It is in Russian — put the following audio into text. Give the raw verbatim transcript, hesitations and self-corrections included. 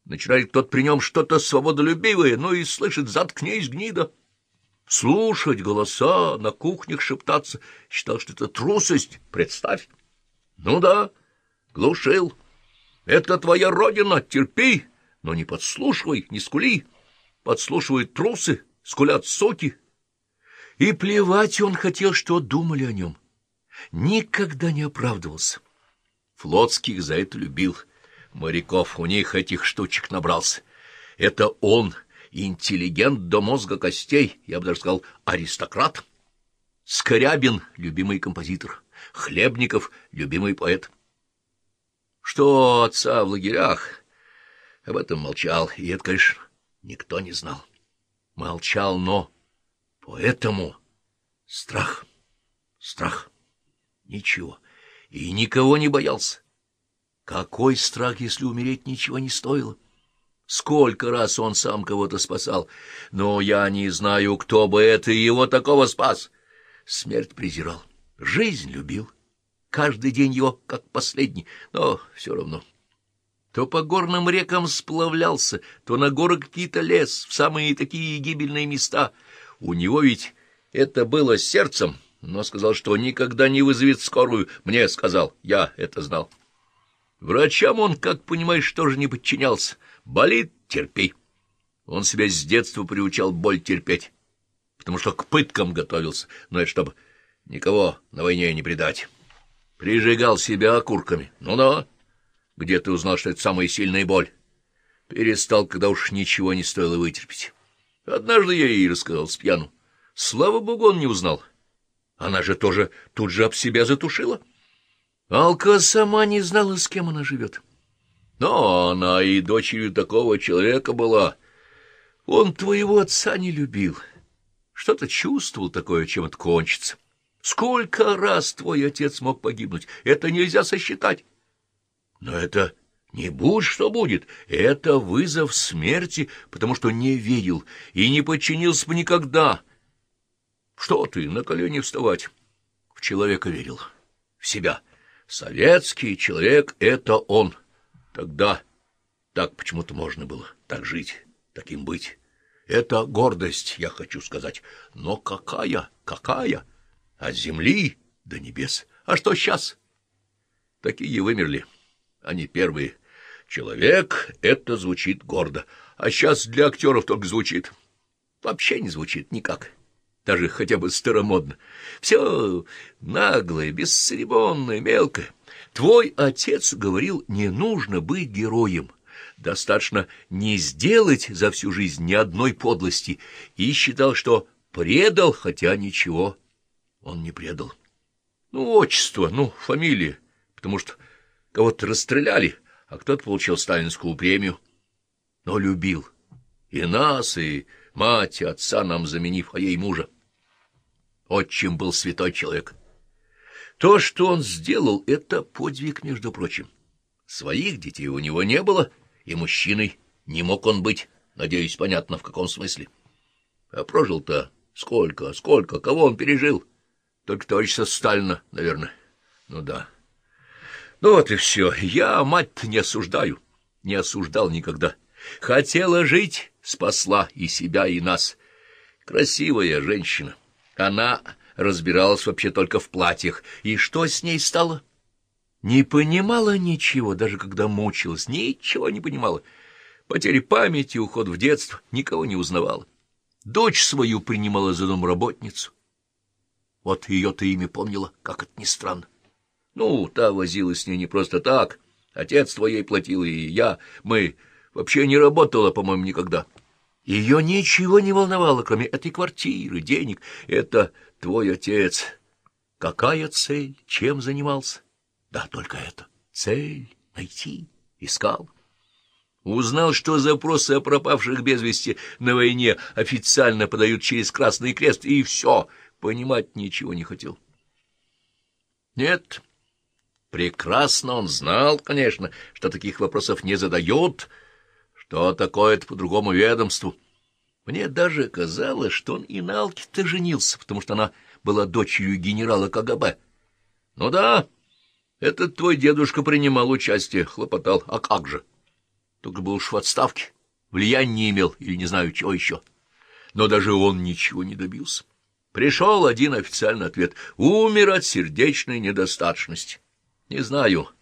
Начинает кто-то при нем что-то свободолюбивое, ну и слышит: «Заткнись, гнида!» Слушать голоса, на кухнях шептаться, считал, что это трусость. Представь. Ну да, глушил. Это твоя родина, терпи, но не подслушивай, не скули. Подслушивают трусы, скулят соки. И плевать он хотел, что думали о нем. Никогда не оправдывался. Флотских за это любил. Моряков у них этих штучек набрался. Это он, интеллигент до мозга костей, я бы даже сказал, аристократ. Скрябин — любимый композитор, Хлебников — любимый поэт. Что отца в лагерях, об этом молчал, и это, конечно, никто не знал. Молчал, но поэтому страх, страх, ничего, и никого не боялся. Какой страх, если умереть ничего не стоило? Сколько раз он сам кого-то спасал, но я не знаю, кто бы это его такого спас. Смерть презирал, жизнь любил, каждый день его как последний, но все равно. То по горным рекам сплавлялся, то на горы какие-то лез, в самые такие гибельные места. У него ведь это было сердцем, но сказал, что никогда не вызовет скорую. Мне сказал, я это знал. Врачам он, как понимаешь, тоже не подчинялся. Болит — терпи. Он себя с детства приучал боль терпеть, потому что к пыткам готовился, но это чтобы никого на войне не предать. Прижигал себя окурками. Ну-да. Где ты узнал, что это самая сильная боль? Перестал, когда уж ничего не стоило вытерпеть. Однажды я ей рассказал с пьяну. Слава богу, он не узнал. Она же тоже тут же об себя затушила. Алка сама не знала, с кем она живет. Но она и дочерью такого человека была. Он твоего отца не любил. Что-то чувствовал такое, чем это кончится. Сколько раз твой отец мог погибнуть? Это нельзя сосчитать. Но это не будь что будет. Это вызов смерти, потому что не верил и не подчинился бы никогда. Что ты, на колени вставать? В человека верил. В себя. Советский человек — это он. Тогда так почему-то можно было. Так жить, таким быть. Это гордость, я хочу сказать. Но какая, какая? От земли до небес. А что сейчас? Такие вымерли. Они первые. Человек — это звучит гордо. А сейчас для актеров только звучит. Вообще не звучит никак. Даже хотя бы старомодно. Все наглое, бесцеремонное, мелкое. Твой отец говорил, не нужно быть героем. Достаточно не сделать за всю жизнь ни одной подлости. И считал, что предал, хотя ничего он не предал. Ну, отчество, ну, фамилия. Потому что кого-то расстреляли, а кто-то получил сталинскую премию. Но любил. И нас, и мать, и отца нам заменив, а ей мужа. Отчим был святой человек. То, что он сделал, — это подвиг, между прочим. Своих детей у него не было, и мужчиной не мог он быть, надеюсь, понятно, в каком смысле. А прожил-то сколько, сколько, кого он пережил? Только товарища Сталина, наверное. Ну да. Ну вот и все. Я мать-то не осуждаю, не осуждал никогда. Хотела жить, спасла и себя, и нас. Красивая женщина. Она разбиралась вообще только в платьях. И что с ней стало? Не понимала ничего, даже когда мучилась, ничего не понимала. Потери памяти, уход в детство, никого не узнавала. Дочь свою принимала за домработницу. Вот ее-то имя помнила, как это ни странно. Ну, та возилась с ней не просто так. Отец твоей платил, и я, мы вообще не работала, по-моему, никогда. Ее ничего не волновало, кроме этой квартиры, денег. Это твой отец. Какая цель? Чем занимался? Да, только это. Цель найти. Искал. Узнал, что запросы о пропавших без вести на войне официально подают через Красный Крест, и все. Понимать ничего не хотел. Нет. Прекрасно он знал, конечно, что таких вопросов не задают. Что такое-то по другому ведомству? Мне даже казалось, что он и на Алке-то женился, потому что она была дочерью генерала КГБ. Ну да, этот твой дедушка принимал участие, хлопотал. А как же? только был уж в отставке, влияния не имел или не знаю чего еще. Но даже он ничего не добился. Пришел один официальный ответ: умер от сердечной недостаточности. Не знаю,